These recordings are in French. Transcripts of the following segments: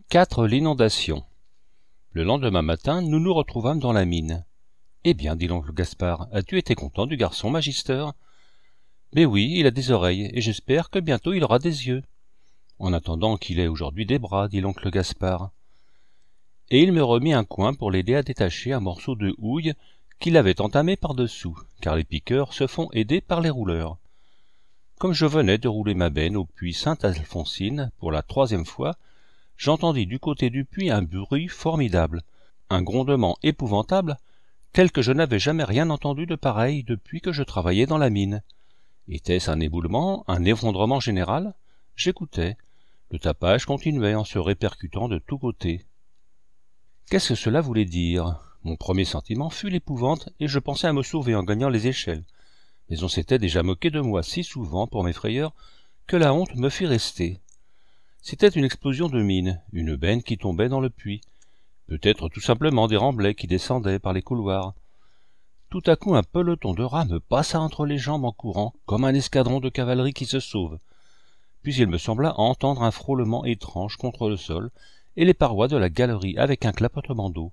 4. L'inondation. Le lendemain matin, nous nous retrouvâmes dans la mine. « Eh bien, dit l'oncle Gaspard, as-tu été content du garçon, Magister ?»« Mais oui, il a des oreilles, et j'espère que bientôt il aura des yeux. »« En attendant qu'il ait aujourd'hui des bras, dit l'oncle Gaspard. » Et il me remit un coin pour l'aider à détacher un morceau de houille qu'il avait entamé par-dessous, car les piqueurs se font aider par les rouleurs. Comme je venais de rouler ma benne au puits Sainte-Alphonsine pour la 3e fois, j'entendis du côté du puits un bruit formidable, un grondement épouvantable, tel que je n'avais jamais rien entendu de pareil depuis que je travaillais dans la mine. Était-ce un éboulement, un effondrement général? J'écoutais. Le tapage continuait en se répercutant de tous côtés. Qu'est-ce que cela voulait dire? Mon premier sentiment fut l'épouvante, et je pensais à me sauver en gagnant les échelles. Mais on s'était déjà moqué de moi si souvent pour mes frayeurs que la honte me fit rester. C'était une explosion de mine, une benne qui tombait dans le puits, peut-être tout simplement des remblais qui descendaient par les couloirs. Tout à coup un peloton de rats me passa entre les jambes en courant, comme un escadron de cavalerie qui se sauve. Puis il me sembla entendre un frôlement étrange contre le sol et les parois de la galerie avec un clapotement d'eau.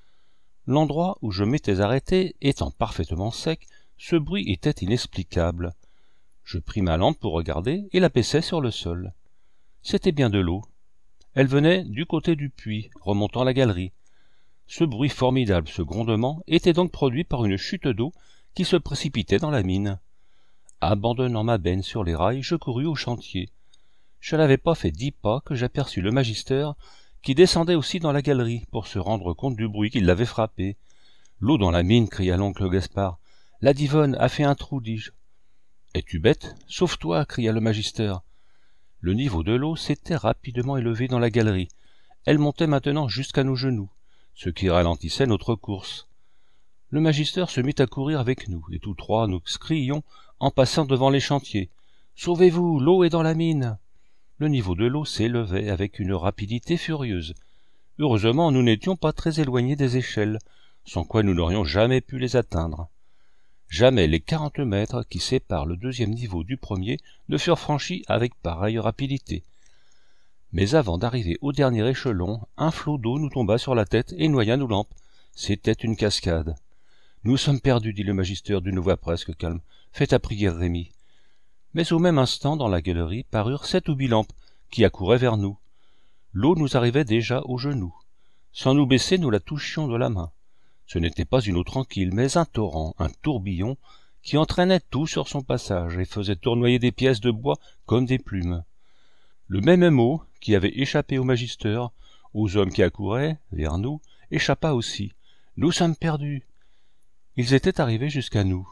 L'endroit où je m'étais arrêté étant parfaitement sec, ce bruit était inexplicable. Je pris ma lampe pour regarder et la baissai sur le sol. C'était bien de l'eau. Elle venait du côté du puits, remontant la galerie. Ce bruit formidable, ce grondement, était donc produit par une chute d'eau qui se précipitait dans la mine. Abandonnant ma benne sur les rails, je courus au chantier. Je n'avais pas fait 10 pas que j'aperçus le Magister, qui descendait aussi dans la galerie pour se rendre compte du bruit qui l'avait frappé. « L'eau dans la mine !» cria l'oncle Gaspard. « La Divonne a fait un trou, dis-je. »« Es-tu bête? Sauve-toi !» cria le Magister. Le niveau de l'eau s'était rapidement élevé dans la galerie. Elle montait maintenant jusqu'à nos genoux, ce qui ralentissait notre course. Le Magister se mit à courir avec nous, et tous trois nous crions en passant devant les chantiers. « Sauvez-vous, l'eau est dans la mine !» Le niveau de l'eau s'élevait avec une rapidité furieuse. Heureusement, nous n'étions pas très éloignés des échelles, sans quoi nous n'aurions jamais pu les atteindre. Jamais les 40 mètres qui séparent le 2e niveau du premier ne furent franchis avec pareille rapidité. Mais avant d'arriver au dernier échelon, un flot d'eau nous tomba sur la tête et noya nos lampes. C'était une cascade. « Nous sommes perdus, dit le Magister d'une voix presque calme. Fais ta prière, Rémi. » Mais au même instant, dans la galerie, parurent 7 ou 8 lampes, qui accouraient vers nous. L'eau nous arrivait déjà aux genoux. Sans nous baisser, nous la touchions de la main. Ce n'était pas une eau tranquille, mais un torrent, un tourbillon, qui entraînait tout sur son passage et faisait tournoyer des pièces de bois comme des plumes. Le même mot, qui avait échappé au Magister, aux hommes qui accouraient, vers nous, échappa aussi. « Nous sommes perdus !» Ils étaient arrivés jusqu'à nous.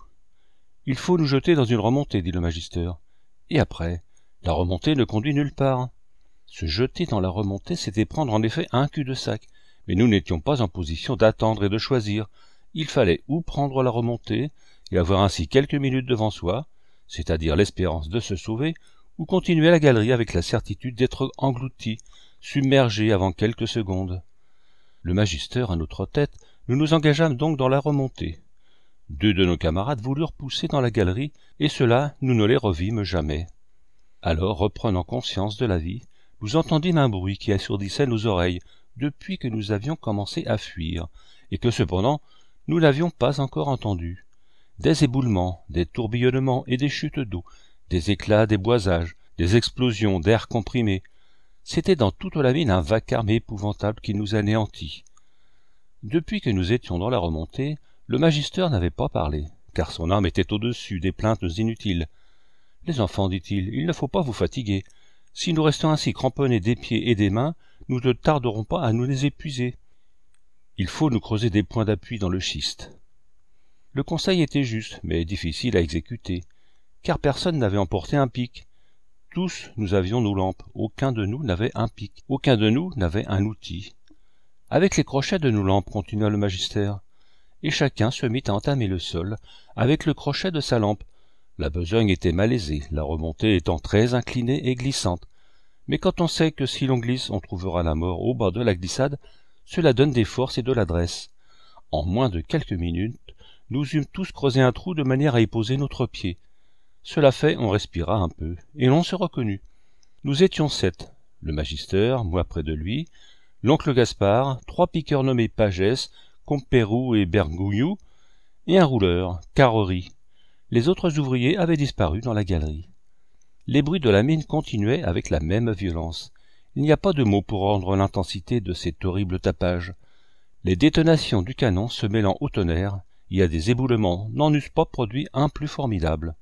« Il faut nous jeter dans une remontée, dit le Magister. Et après, la remontée ne conduit nulle part. » Se jeter dans la remontée, c'était prendre en effet un cul-de-sac, mais nous n'étions pas en position d'attendre et de choisir. Il fallait ou prendre la remontée et avoir ainsi quelques minutes devant soi, c'est-à-dire l'espérance de se sauver, ou continuer la galerie avec la certitude d'être englouti, submergé avant quelques secondes. Le Magister à notre tête, nous nous engageâmes donc dans la remontée. 2 de nos camarades voulurent pousser dans la galerie, et cela, nous ne les revîmes jamais. Alors, reprenant conscience de la vie, nous entendîmes un bruit qui assourdissait nos oreilles depuis que nous avions commencé à fuir, et que cependant nous n'avions pas encore entendu. Des éboulements, des tourbillonnements et des chutes d'eau, des éclats, des boisages, des explosions d'air comprimé. C'était dans toute la mine un vacarme épouvantable qui nous anéantit. Depuis que nous étions dans la remontée, le Magister n'avait pas parlé, car son âme était au-dessus des plaintes inutiles. « Les enfants, dit-il, il ne faut pas vous fatiguer. Si nous restons ainsi cramponnés des pieds et des mains, nous ne tarderons pas à nous les épuiser. Il faut nous creuser des points d'appui dans le schiste. » Le conseil était juste, mais difficile à exécuter, car personne n'avait emporté un pic. Tous nous avions nos lampes, aucun de nous n'avait un pic, aucun de nous n'avait un outil. « Avec les crochets de nos lampes, continua le Magister. » Et chacun se mit à entamer le sol avec le crochet de sa lampe. La besogne était malaisée, la remontée étant très inclinée et glissante. Mais quand on sait que si l'on glisse, on trouvera la mort au bas de la glissade, cela donne des forces et de l'adresse. En moins de quelques minutes, nous eûmes tous creusé un trou de manière à y poser notre pied. Cela fait, on respira un peu, et l'on se reconnut. Nous étions 7. le magister, moi près de lui, l'oncle Gaspard, 3 piqueurs nommés Pagès, Compérou et Bergouillou, et un rouleur, Carrerie. Les autres ouvriers avaient disparu dans la galerie. Les bruits de la mine continuaient avec la même violence. Il n'y a pas de mots pour rendre l'intensité de cet horrible tapage. Les détonations du canon se mêlant au tonnerre, et à des éboulements, n'en eussent pas produit un plus formidable.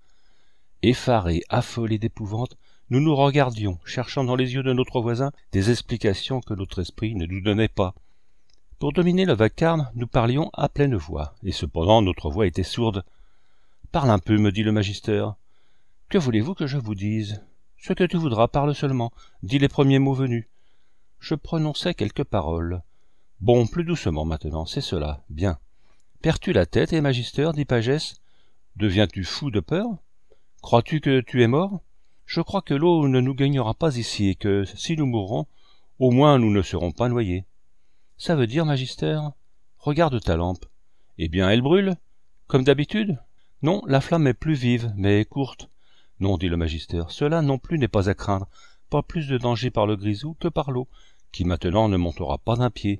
Effarés, affolés d'épouvante, nous nous regardions, cherchant dans les yeux de notre voisin des explications que notre esprit ne nous donnait pas. Pour dominer le vacarme, nous parlions à pleine voix, et cependant notre voix était sourde. « Parle un peu, me dit le magister. Que voulez-vous que je vous dise ? Ce que tu voudras, parle seulement, dis les premiers mots venus. » Je prononçai quelques paroles. « Bon, plus doucement maintenant, c'est cela, bien. Perds-tu la tête, et magister, dit Pagès ? Deviens-tu fou de peur ? Crois-tu que tu es mort ? Je crois que l'eau ne nous gagnera pas ici, et que, si nous mourons, au moins nous ne serons pas noyés. Ça veut dire, magister ? Regarde ta lampe. Eh bien, elle brûle, comme d'habitude ? Non, la flamme est plus vive, mais courte. Non, dit le magister, cela non plus n'est pas à craindre, pas plus de danger par le grisou que par l'eau, qui maintenant ne montera pas d'un pied.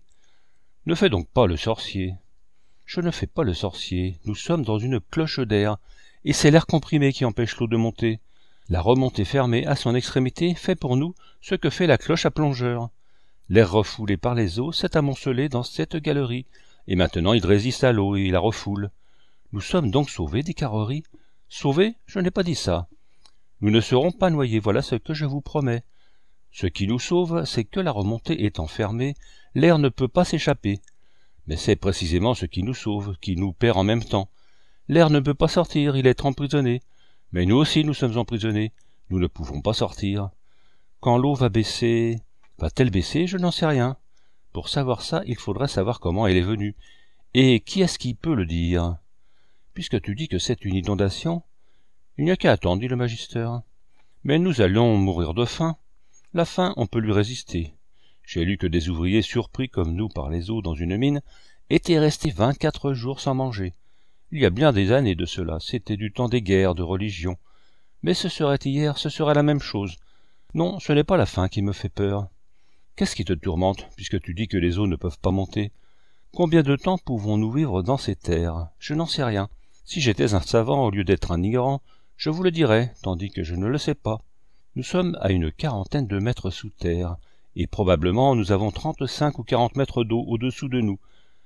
Ne fais donc pas le sorcier. Je ne fais pas le sorcier, nous sommes dans une cloche d'air, et c'est l'air comprimé qui empêche l'eau de monter. La remontée fermée à son extrémité fait pour nous ce que fait la cloche à plongeur. L'air refoulé par les eaux s'est amoncelé dans cette galerie, et maintenant il résiste à l'eau et la refoule. Nous sommes donc sauvés, dit Carrerie. Sauvés ? Je n'ai pas dit ça. Nous ne serons pas noyés, voilà ce que je vous promets. Ce qui nous sauve, c'est que la remontée étant fermée, l'air ne peut pas s'échapper. Mais c'est précisément ce qui nous sauve, qui nous perd en même temps. L'air ne peut pas sortir, il est emprisonné. Mais nous aussi nous sommes emprisonnés, nous ne pouvons pas sortir. Quand l'eau va baisser... Va-t-elle baisser ? Je n'en sais rien. Pour savoir ça, il faudrait savoir comment elle est venue. Et qui est-ce qui peut le dire ? Puisque tu dis que c'est une inondation, il n'y a qu'à attendre, dit le magister. Mais nous allons mourir de faim. La faim, on peut lui résister. J'ai lu que des ouvriers surpris comme nous par les eaux dans une mine étaient restés 24 jours sans manger. Il y a bien des années de cela, c'était du temps des guerres de religion. Mais ce serait hier, ce serait la même chose. Non, ce n'est pas la faim qui me fait peur. Qu'est-ce qui te tourmente, puisque tu dis que les eaux ne peuvent pas monter ? Combien de temps pouvons-nous vivre dans ces terres ? Je n'en sais rien. Si j'étais un savant au lieu d'être un ignorant, je vous le dirais, tandis que je ne le sais pas. Nous sommes à une 40aine de mètres sous terre, et probablement nous avons 35 ou 40 mètres d'eau au-dessous de nous.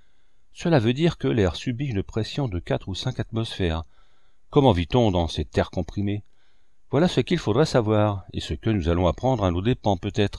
Cela veut dire que l'air subit une pression de 4 ou 5 atmosphères. Comment vit-on dans ces terres comprimées ? Voilà ce qu'il faudrait savoir, et ce que nous allons apprendre à nos dépens peut-être.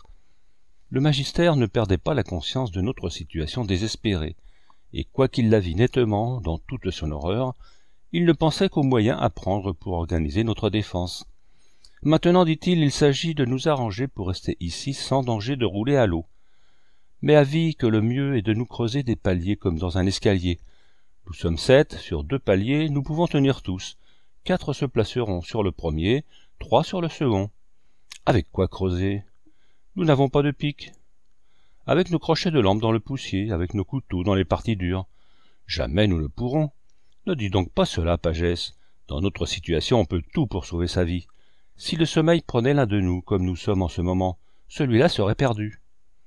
Le magister ne perdait pas la conscience de notre situation désespérée, et quoiqu'il la vît nettement dans toute son horreur, il ne pensait qu'aux moyens à prendre pour organiser notre défense. Maintenant, dit-il, il s'agit de nous arranger pour rester ici sans danger de rouler à l'eau. Mais avis que le mieux est de nous creuser des paliers comme dans un escalier. Nous sommes 7, sur 2 paliers, nous pouvons tenir tous. 4 se placeront sur le premier, 3 sur le second. Avec quoi creuser ? Nous n'avons pas de pic. Avec nos crochets de lampe dans le poussier, avec nos couteaux dans les parties dures. Jamais nous ne pourrons. Ne dis donc pas cela, Pagès. Dans notre situation, on peut tout pour sauver sa vie. Si le sommeil prenait l'un de nous, comme nous sommes en ce moment, celui-là serait perdu.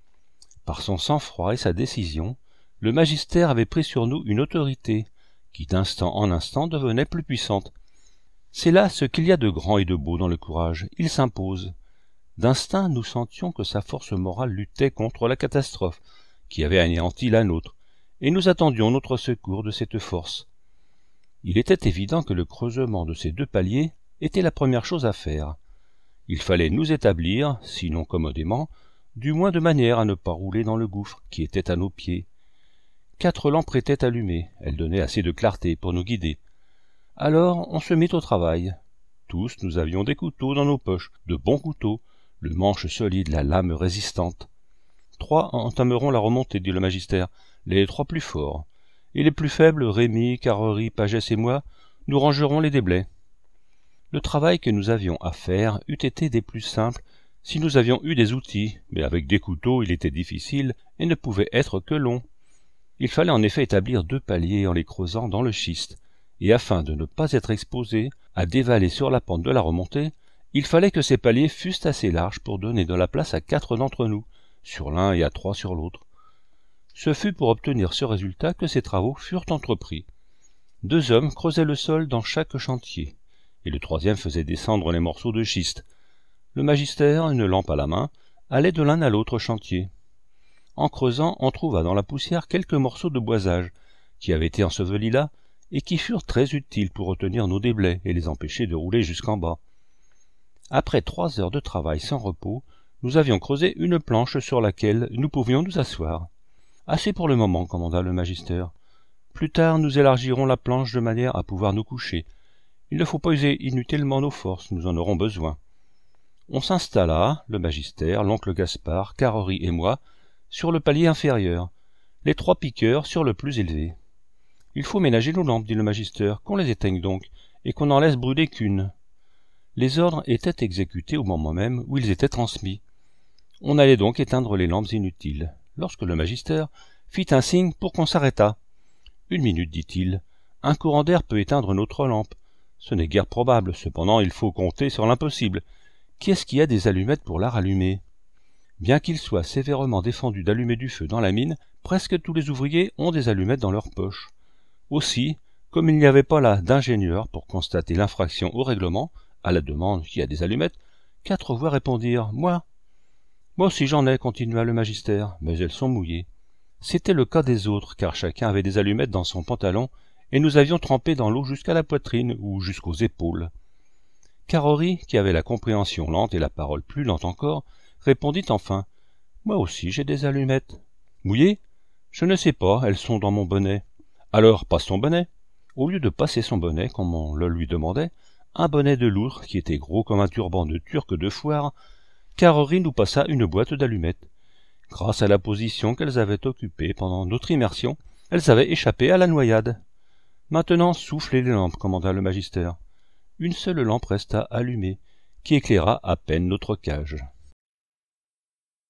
Par son sang-froid et sa décision, le magister avait pris sur nous une autorité, qui d'instant en instant devenait plus puissante. C'est là ce qu'il y a de grand et de beau dans le courage, il s'impose. D'instinct, nous sentions que sa force morale luttait contre la catastrophe, qui avait anéanti la nôtre, et nous attendions notre secours de cette force. Il était évident que le creusement de ces 2 paliers était la première chose à faire. Il fallait nous établir, sinon commodément, du moins de manière à ne pas rouler dans le gouffre qui était à nos pieds. 4 lampes étaient allumées, elles donnaient assez de clarté pour nous guider. Alors on se mit au travail. Tous nous avions des couteaux dans nos poches, de bons couteaux, le manche solide, la lame résistante. 3 entameront la remontée, dit le magister, les 3 plus forts. Et les plus faibles, Rémy, Carrerie, Pagès et moi, nous rangerons les déblais. Le travail que nous avions à faire eût été des plus simples si nous avions eu des outils, mais avec des couteaux il était difficile et ne pouvait être que long. Il fallait en effet établir 2 paliers en les creusant dans le schiste, et afin de ne pas être exposés à dévaler sur la pente de la remontée, Il fallait que ces paliers fussent assez larges pour donner de la place à 4 d'entre nous, sur l'un et à 3 sur l'autre. Ce fut pour obtenir ce résultat que ces travaux furent entrepris. 2 hommes creusaient le sol dans chaque chantier, et le 3e faisait descendre les morceaux de schiste. Le magister, une lampe à la main, allait de l'un à l'autre chantier. En creusant, on trouva dans la poussière quelques morceaux de boisage, qui avaient été ensevelis là, et qui furent très utiles pour retenir nos déblais et les empêcher de rouler jusqu'en bas. Après 3 heures de travail sans repos, nous avions creusé une planche sur laquelle nous pouvions nous asseoir. « Assez pour le moment, » commanda le magister. « Plus tard, nous élargirons la planche de manière à pouvoir nous coucher. Il ne faut pas user inutilement nos forces, nous en aurons besoin. » On s'installa, le magister, l'oncle Gaspard, Carrory et moi, sur le palier inférieur, les 3 piqueurs sur le plus élevé. « Il faut ménager nos lampes, dit le magister, qu'on les éteigne donc, et qu'on n'en laisse brûler qu'une. » Les ordres étaient exécutés au moment même où ils étaient transmis. On allait donc éteindre les lampes inutiles, lorsque le magister fit un signe pour qu'on s'arrêtât. « 1 minute, dit-il, un courant d'air peut éteindre notre lampe. Ce n'est guère probable, cependant il faut compter sur l'impossible. Qui est-ce qui a des allumettes pour la rallumer ? Bien qu'il soit sévèrement défendu d'allumer du feu dans la mine, presque tous les ouvriers ont des allumettes dans leur poche. Aussi, comme il n'y avait pas là d'ingénieur pour constater l'infraction au règlement, à la demande qui a des allumettes, 4 voix répondirent « Moi ». « Moi aussi j'en ai, continua le magister, mais elles sont mouillées. » C'était le cas des autres, car chacun avait des allumettes dans son pantalon, et nous avions trempé dans l'eau jusqu'à la poitrine ou jusqu'aux épaules. Carrory, qui avait la compréhension lente et la parole plus lente encore, répondit enfin « Moi aussi j'ai des allumettes. »« Mouillées ? Je ne sais pas, elles sont dans mon bonnet. »« Alors passe ton bonnet. » Au lieu de passer son bonnet, comme on le lui demandait, un bonnet de loutre, qui était gros comme un turban de turc de foire, Carrory nous passa une boîte d'allumettes. Grâce à la position qu'elles avaient occupée pendant notre immersion, elles avaient échappé à la noyade. « Maintenant soufflez les lampes, » commanda le magister. Une seule lampe resta allumée, qui éclaira à peine notre cage.